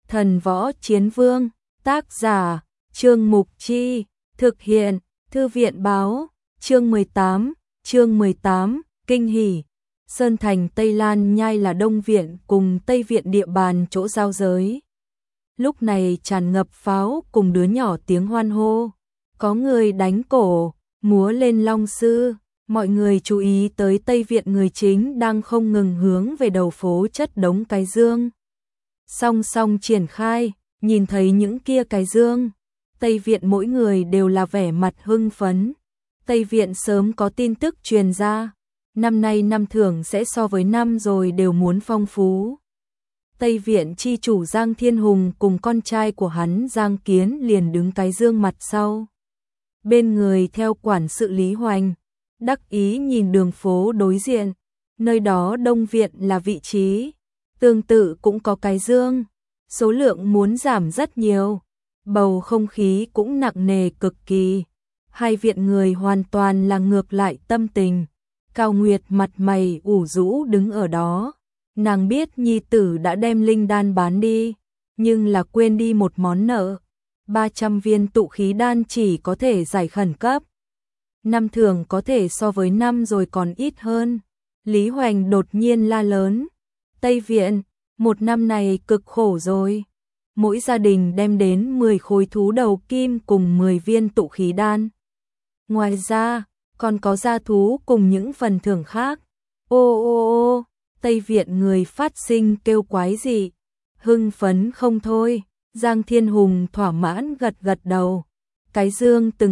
Thần Võ Chiến Vương, tác giả, Trương Mục Chi, thực hiện, Thư viện báo, chương 18, kinh hỉ. Sơn Thành Tây Lan Nhai là Đông Viện cùng Tây Viện địa bàn chỗ giao giới. Lúc này tràn ngập pháo cùng đứa nhỏ tiếng hoan hô, có người đánh cổ, múa lên long sư, mọi người chú ý tới Tây Viện người chính đang không ngừng hướng về đầu phố chất đống cái dương. Song song triển khai, nhìn thấy những kia cái dương, Tây Viện mỗi người đều là vẻ mặt hưng phấn. Tây Viện sớm có tin tức truyền ra, năm nay năm thưởng sẽ so với năm rồi đều muốn phong phú. Tây Viện chi chủ Giang Thiên Hùng cùng con trai của hắn Giang Kiến liền đứng cái dương mặt sau. Bên người theo quản sự Lý Hoành, đắc ý nhìn đường phố đối diện, nơi đó Đông Viện là vị trí, tương tự cũng có cái dương, số lượng muốn giảm rất nhiều, bầu không khí cũng nặng nề cực kỳ. Hai viện người hoàn toàn là ngược lại tâm tình. Cao Nguyệt mặt mày ủ rũ đứng ở đó, nàng biết nhi tử đã đem linh đan bán đi, nhưng là quên đi một món nợ. 300 viên tụ khí đan chỉ có thể giải khẩn cấp, năm thường có thể so với năm rồi còn ít hơn. Lý Hoành đột nhiên la lớn, Tây Viện, một năm này cực khổ rồi. Mỗi gia đình đem đến 10 khối thú đầu kim cùng 10 viên tụ khí đan. Ngoài ra, còn có gia thú cùng những phần thưởng khác. Ô ô ô, Tây Viện người phát sinh kêu quái gì, hưng phấn không thôi. Giang Thiên Hùng thỏa mãn gật gật đầu. Cái dương từng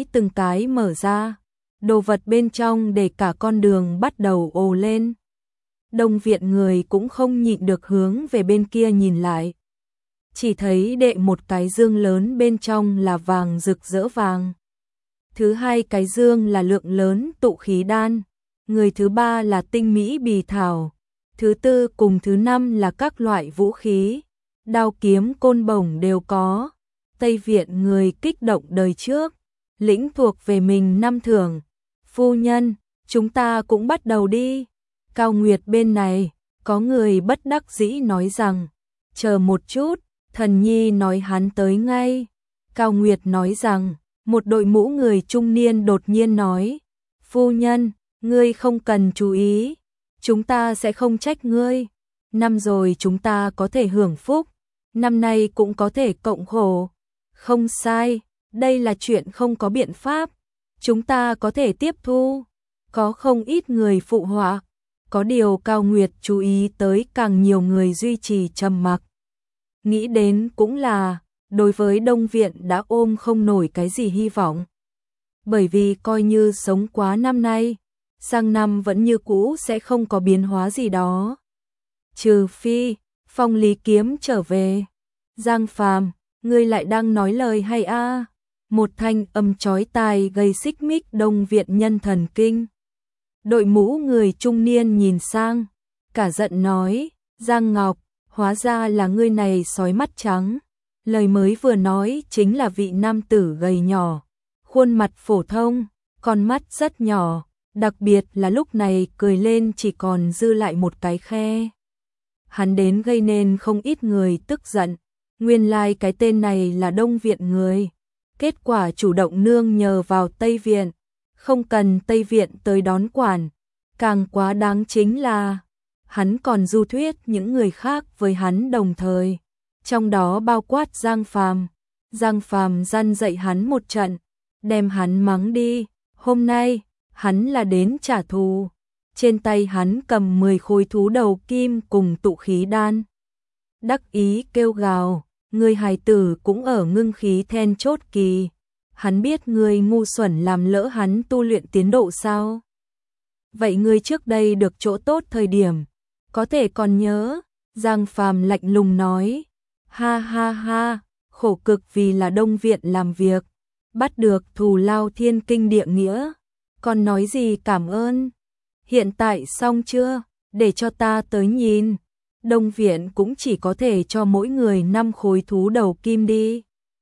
cái mở ra, đồ vật bên trong để cả con đường bắt đầu ồ lên. Đông Viện người cũng không nhịn được hướng về bên kia nhìn lại. Chỉ thấy đệ một cái dương lớn bên trong là vàng rực rỡ vàng. Thứ hai cái dương là lượng lớn tụ khí đan. Người thứ ba là tinh mỹ bì thảo. Thứ tư cùng thứ năm là các loại vũ khí. Đao kiếm côn bổng đều có. Tây Viện người kích động đời trước, lĩnh thuộc về mình năm thưởng. Phu nhân, chúng ta cũng bắt đầu đi. Cao Nguyệt bên này, có người bất đắc dĩ nói rằng, chờ một chút, thần nhi nói hắn tới ngay. Cao Nguyệt nói rằng, một đội mũ người trung niên đột nhiên nói, phu nhân, ngươi không cần chú ý, chúng ta sẽ không trách ngươi. Năm rồi chúng ta có thể hưởng phúc, năm nay cũng có thể cộng khổ. Không sai, đây là chuyện không có biện pháp, chúng ta có thể tiếp thu. Có không ít người phụ họa, có điều Cao Nguyệt chú ý tới càng nhiều người duy trì trầm mặc. Nghĩ đến cũng là, đối với Đông Viện đã ôm không nổi cái gì hy vọng. Bởi vì coi như sống quá năm nay, sang năm vẫn như cũ sẽ không có biến hóa gì đó. Trừ phi, Phong Lý Kiếm trở về. Giang Phàm, ngươi lại đang nói lời hay a? Một thanh âm chói tai gây xích mích Đông Viện nhân thần kinh. Đội mũ người trung niên nhìn sang, cả giận nói, Giang Ngọc, hóa ra là ngươi này sói mắt trắng. Lời mới vừa nói chính là vị nam tử gầy nhỏ, khuôn mặt phổ thông, con mắt rất nhỏ, đặc biệt là lúc này cười lên chỉ còn dư lại một cái khe. Hắn đến gây nên không ít người tức giận, nguyên lai cái tên này là Đông Viện người. Kết quả chủ động nương nhờ vào Tây Viện, không cần Tây Viện tới đón quản. Càng quá đáng chính là, hắn còn du thuyết những người khác với hắn đồng thời, trong đó bao quát Giang Phàm. Giang Phàm răn dạy hắn một trận, đem hắn mắng đi. Hôm nay, hắn là đến trả thù. Trên tay hắn cầm 10 khối thú đầu kim cùng tụ khí đan. Đắc ý kêu gào, người hài tử cũng ở ngưng khí then chốt kỳ. Hắn biết người ngu xuẩn làm lỡ hắn tu luyện tiến độ sao? Vậy ngươi trước đây được chỗ tốt thời điểm, có thể còn nhớ? Giang Phàm lạnh lùng nói, ha ha ha, khổ cực vì là Đông Viện làm việc, bắt được thù lao thiên kinh địa nghĩa, còn nói gì cảm ơn? Hiện tại xong chưa, để cho ta tới nhìn. Đông Viện cũng chỉ có thể cho mỗi người 5 khối thú đầu kim đi.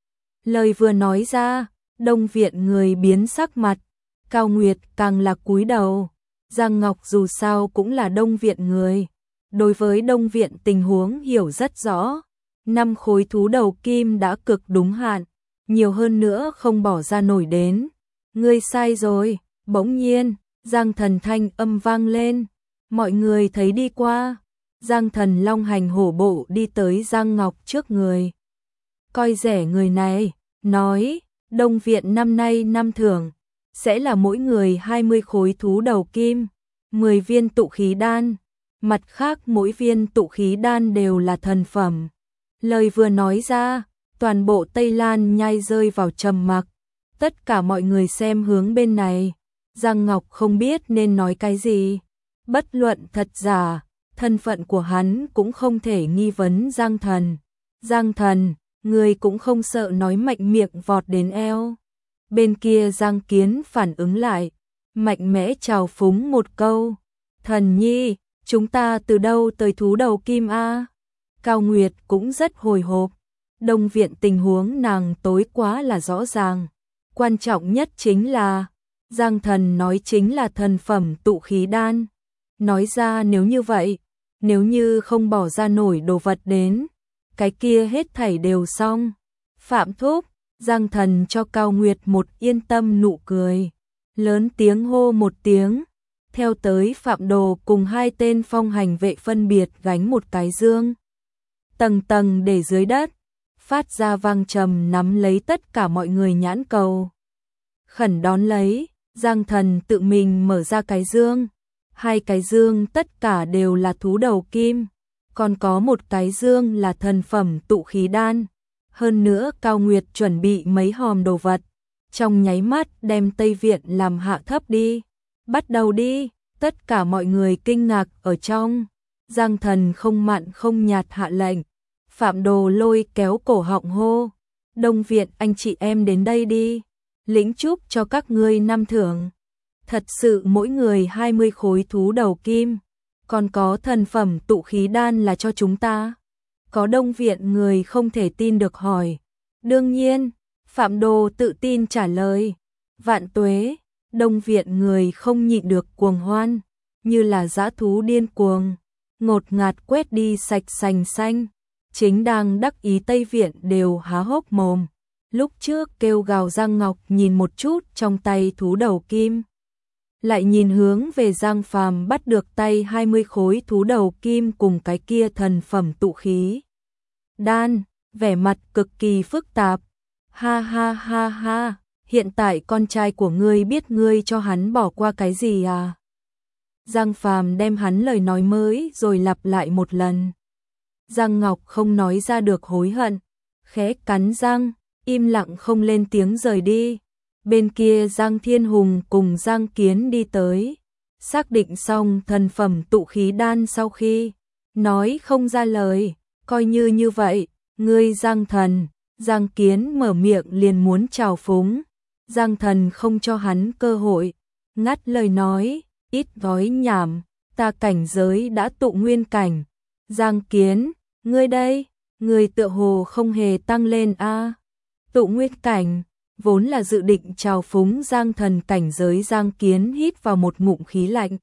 Lời vừa nói ra, Đông Viện người biến sắc mặt, Cao Nguyệt càng là cúi đầu. Giang Ngọc dù sao cũng là Đông Viện người, đối với Đông Viện tình huống hiểu rất rõ, 5 khối thú đầu kim đã cực đúng hạn, nhiều hơn nữa không bỏ ra nổi đến. Ngươi sai rồi, bỗng nhiên, Giang Thần thanh âm vang lên, mọi người thấy đi qua. Giang Thần long hành hổ bộ đi tới Giang Ngọc trước người. Coi rẻ người này, nói, Đông Viện năm nay năm thưởng, sẽ là mỗi người 20 khối thú đầu kim, 10 viên tụ khí đan, mặt khác mỗi viên tụ khí đan đều là thần phẩm. Lời vừa nói ra, toàn bộ Tây Lan nhai rơi vào trầm mặc, tất cả mọi người xem hướng bên này. Giang Ngọc không biết nên nói cái gì, bất luận thật giả, thân phận của hắn cũng không thể nghi vấn Giang Thần. Giang Thần, người cũng không sợ nói mạnh miệng vọt đến eo. Bên kia Giang Kiến phản ứng lại, mạnh mẽ trào phúng một câu, Thần nhi, chúng ta từ đâu tới thú đầu kim a? Cao Nguyệt cũng rất hồi hộp, Đông Viện tình huống nàng tối quá là rõ ràng, quan trọng nhất chính là, Giang Thần nói chính là thần phẩm tụ khí đan, nói ra nếu như vậy, nếu như không bỏ ra nổi đồ vật đến, cái kia hết thảy đều xong. Phạm thúc, Giang Thần cho Cao Nguyệt một yên tâm nụ cười, lớn tiếng hô một tiếng, theo tới Phạm Đồ cùng 2 tên phong hành vệ phân biệt gánh một cái dương. Tầng tầng để dưới đất, phát ra vang trầm nắm lấy tất cả mọi người nhãn cầu. Khẩn đón lấy, Giang Thần tự mình mở ra cái dương, 2 cái dương tất cả đều là thú đầu kim, còn có một cái dương là thần phẩm tụ khí đan. Hơn nữa Cao Nguyệt chuẩn bị mấy hòm đồ vật, trong nháy mắt đem Tây Viện làm hạ thấp đi. Bắt đầu đi, tất cả mọi người kinh ngạc ở trong. Giang Thần không mặn không nhạt hạ lệnh. Phạm Đồ lôi kéo cổ họng hô, Đông Viện anh chị em đến đây đi, lĩnh chúc cho các ngươi năm thưởng. Thật sự mỗi người 20 khối thú đầu kim, còn có thần phẩm tụ khí đan là cho chúng ta. Có Đông Viện người không thể tin được hỏi. Đương nhiên, Phạm Đồ tự tin trả lời. Vạn tuế, Đông Viện người không nhịn được cuồng hoan, như là dã thú điên cuồng, ngột ngạt quét đi sạch sành xanh. Chính đang đắc ý Tây Viện đều há hốc mồm. Lúc trước kêu gào Giang Ngọc nhìn một chút trong tay thú đầu kim, lại nhìn hướng về Giang Phàm bắt được tay 20 khối thú đầu kim cùng cái kia thần phẩm tụ khí đan, vẻ mặt cực kỳ phức tạp. Ha ha ha ha, hiện tại con trai của ngươi biết ngươi cho hắn bỏ qua cái gì à? Giang Phàm đem hắn lời nói mới rồi lặp lại một lần. Giang Ngọc không nói ra được hối hận, khẽ cắn răng, im lặng không lên tiếng rời đi. Bên kia Giang Thiên Hùng cùng Giang Kiến đi tới, xác định xong thần phẩm tụ khí đan sau khi nói không ra lời, coi như vậy, ngươi Giang Thần. Giang Kiến mở miệng liền muốn trào phúng, Giang Thần không cho hắn cơ hội, ngắt lời nói, ít nói nhảm, ta cảnh giới đã tụ nguyên cảnh. Giang Kiến, ngươi đây, ngươi tựa hồ không hề tăng lên a. Tụ nguyên cảnh, vốn là dự định trào phúng Giang Thần cảnh giới. Giang Kiến hít vào một ngụm khí lạnh,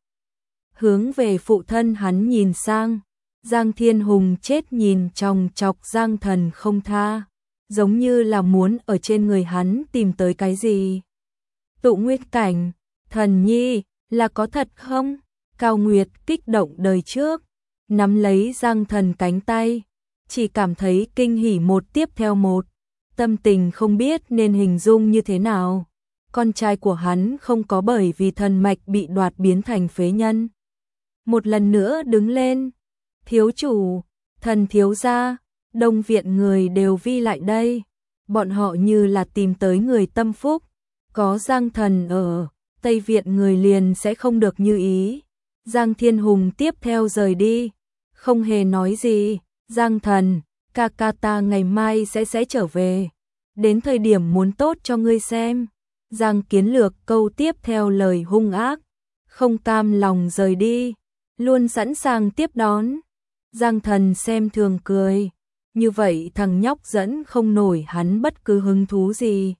hướng về phụ thân hắn nhìn sang. Giang Thiên Hùng chết nhìn chòng chọc Giang Thần không tha, giống như là muốn ở trên người hắn tìm tới cái gì. Tụ nguyên cảnh, Thần nhi, là có thật không? Cao Nguyệt kích động đời trước, nắm lấy Giang Thần cánh tay, chỉ cảm thấy kinh hỉ một tiếp theo một, tâm tình không biết nên hình dung như thế nào. Con trai của hắn không có bởi vì thần mạch bị đoạt biến thành phế nhân. Một lần nữa đứng lên, thiếu chủ, thần thiếu gia, Đông Viện người đều vi lại đây, bọn họ như là tìm tới người tâm phúc, có Giang Thần ở, Tây Viện người liền sẽ không được như ý. Giang Thiên Hùng tiếp theo rời đi, không hề nói gì. Giang Thần, ca ca ta ngày mai sẽ trở về, đến thời điểm muốn tốt cho ngươi xem. Giang Kiến lược câu tiếp theo lời hung ác, không cam lòng rời đi, luôn sẵn sàng tiếp đón. Giang Thần xem thường cười, như vậy thằng nhóc dẫn không nổi hắn bất cứ hứng thú gì.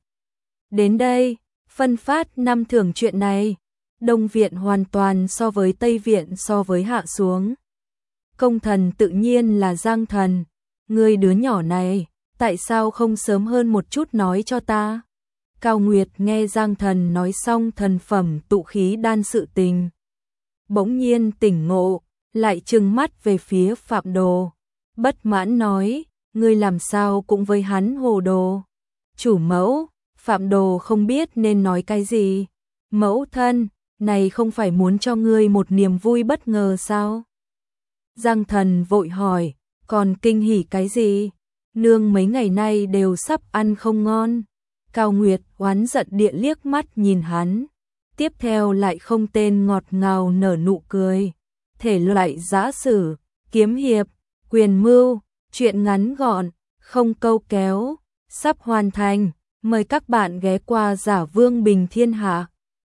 Đến đây, phân phát năm thưởng chuyện này, Đông Viện hoàn toàn so với Tây Viện so với hạ xuống. Công thần tự nhiên là Giang Thần, Ngươi đứa nhỏ này, tại sao không sớm hơn một chút nói cho ta? Cao Nguyệt nghe Giang Thần nói xong thần phẩm tụ khí đan sự tình. Bỗng nhiên tỉnh ngộ, lại trừng mắt về phía Phạm Đồ. Bất mãn nói, ngươi làm sao cũng với hắn hồ đồ. Chủ mẫu, Phạm Đồ không biết nên nói cái gì. Mẫu thân, này không phải muốn cho ngươi một niềm vui bất ngờ sao? Giang Thần vội hỏi, còn kinh hỉ cái gì? Nương mấy ngày nay đều sắp ăn không ngon. Cao Nguyệt oán giận địa liếc mắt nhìn hắn. Tiếp theo lại không tên ngọt ngào nở nụ cười. Thể loại giã sử, kiếm hiệp, quyền mưu, truyện ngắn gọn, không câu kéo, sắp hoàn thành. Mời các bạn ghé qua Giả Vương Bình Thiên Hạ.